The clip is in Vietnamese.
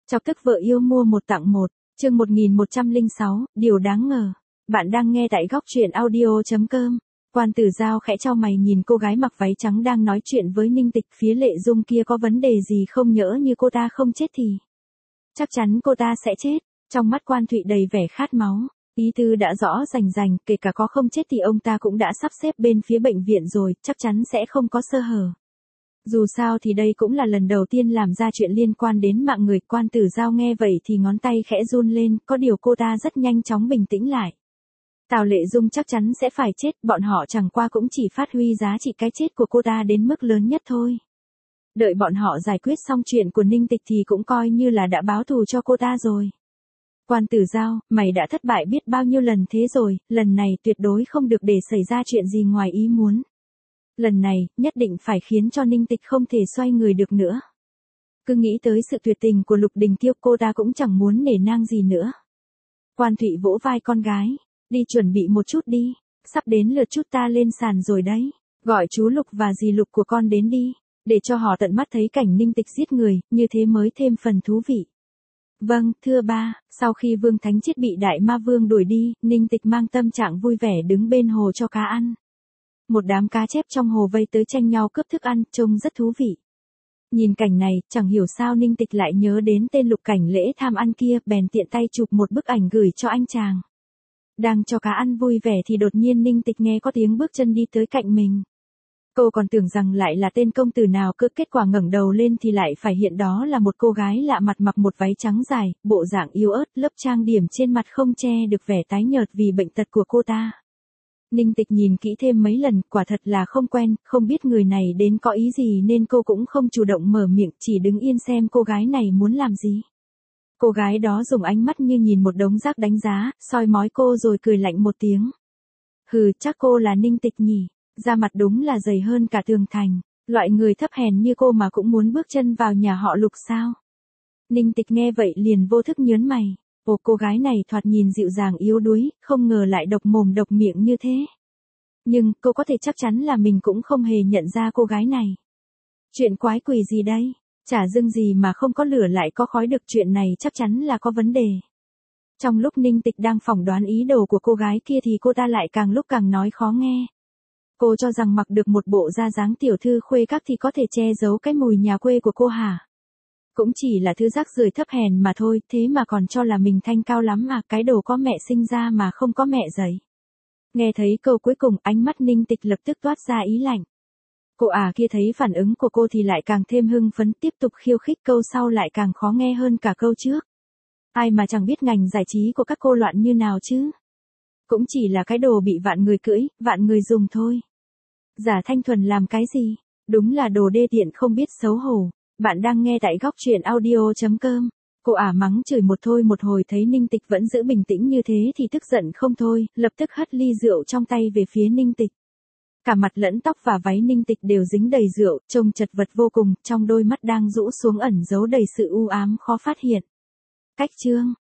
Chọc tức vợ yêu mua một tặng một, chương 1106, điều đáng ngờ. Bạn đang nghe tại góc truyện audio.com. Quan Tử Giao khẽ chau mày nhìn cô gái mặc váy trắng đang nói chuyện với Ninh Tịch, phía Lệ Dung kia có vấn đề gì không, nhỡ như cô ta không chết thì chắc chắn cô ta sẽ chết. Trong mắt Quan Thụy đầy vẻ khát máu, ý tứ đã rõ rành rành, kể cả có không chết thì ông ta cũng đã sắp xếp bên phía bệnh viện rồi, chắc chắn sẽ không có sơ hở. Dù sao thì đây cũng là lần đầu tiên làm ra chuyện liên quan đến mạng người. Quan Tử Giao nghe vậy thì ngón tay khẽ run lên, có điều cô ta rất nhanh chóng bình tĩnh lại. Tào Lệ Dung chắc chắn sẽ phải chết, bọn họ chẳng qua cũng chỉ phát huy giá trị cái chết của cô ta đến mức lớn nhất thôi. Đợi bọn họ giải quyết xong chuyện của Ninh Tịch thì cũng coi như là đã báo thù cho cô ta rồi. Quan Tử Giao, mày đã thất bại biết bao nhiêu lần thế rồi, lần này tuyệt đối không được để xảy ra chuyện gì ngoài ý muốn. Lần này, nhất định phải khiến cho Ninh Tịch không thể xoay người được nữa. Cứ nghĩ tới sự tuyệt tình của Lục Đình Tiêu, cô ta cũng chẳng muốn nể nang gì nữa. Quan Thụy vỗ vai con gái, đi chuẩn bị một chút đi, sắp đến lượt chút ta lên sàn rồi đấy. Gọi chú Lục và dì Lục của con đến đi, để cho họ tận mắt thấy cảnh Ninh Tịch giết người, như thế mới thêm phần thú vị. Vâng, thưa ba. Sau khi Vương Thánh Chiết bị Đại Ma Vương đuổi đi, Ninh Tịch mang tâm trạng vui vẻ đứng bên hồ cho cá ăn. Một đám cá chép trong hồ vây tới tranh nhau cướp thức ăn, trông rất thú vị. Nhìn cảnh này, chẳng hiểu sao Ninh Tịch lại nhớ đến tên Lục Cảnh Lễ tham ăn kia, bèn tiện tay chụp một bức ảnh gửi cho anh chàng. Đang cho cá ăn vui vẻ thì đột nhiên Ninh Tịch nghe có tiếng bước chân đi tới cạnh mình. Cô còn tưởng rằng lại là tên công tử nào cơ, kết quả ngẩng đầu lên thì lại phải hiện đó là một cô gái lạ mặt mặc một váy trắng dài, bộ dạng yếu ớt, lớp trang điểm trên mặt không che được vẻ tái nhợt vì bệnh tật của cô ta. Ninh Tịch nhìn kỹ thêm mấy lần, quả thật là không quen, không biết người này đến có ý gì nên cô cũng không chủ động mở miệng, chỉ đứng yên xem cô gái này muốn làm gì. Cô gái đó dùng ánh mắt như nhìn một đống rác đánh giá, soi mói cô rồi cười lạnh một tiếng. Hừ, chắc cô là Ninh Tịch nhỉ, da mặt đúng là dày hơn cả tường thành, loại người thấp hèn như cô mà cũng muốn bước chân vào nhà họ Lục sao? Ninh Tịch nghe vậy liền vô thức nhớn mày. Ồ, cô gái này thoạt nhìn dịu dàng yếu đuối, không ngờ lại độc mồm độc miệng như thế. Nhưng, cô có thể chắc chắn là mình cũng không hề nhận ra cô gái này. Chuyện quái quỷ gì đây? Chả dưng gì mà không có lửa lại có khói được, chuyện này chắc chắn là có vấn đề. Trong lúc Ninh Tịch đang phỏng đoán ý đồ của cô gái kia thì cô ta lại càng lúc càng nói khó nghe. Cô cho rằng mặc được một bộ da dáng tiểu thư khuê các thì có thể che giấu cái mùi nhà quê của cô hả? Cũng chỉ là thứ rác rưởi thấp hèn mà thôi, thế mà còn cho là mình thanh cao lắm à, cái đồ có mẹ sinh ra mà không có mẹ dạy. Nghe thấy câu cuối cùng, ánh mắt Ninh Tịch lập tức toát ra ý lạnh. Cô kia thấy phản ứng của cô thì lại càng thêm hưng phấn, tiếp tục khiêu khích, câu sau lại càng khó nghe hơn cả câu trước. Ai mà chẳng biết ngành giải trí của các cô loạn như nào chứ. Cũng chỉ là cái đồ bị vạn người cưỡi, vạn người dùng thôi. Giả thanh thuần làm cái gì? Đúng là đồ đê tiện không biết xấu hổ. Bạn đang nghe tại góc truyện audio.com. Cô mắng chửi một hồi thấy Ninh Tịch vẫn giữ bình tĩnh như thế thì tức giận không thôi, lập tức hất ly rượu trong tay về phía Ninh Tịch. Cả mặt lẫn tóc và váy Ninh Tịch đều dính đầy rượu, trông chật vật vô cùng, trong đôi mắt đang rũ xuống ẩn giấu đầy sự u ám khó phát hiện. Cách chương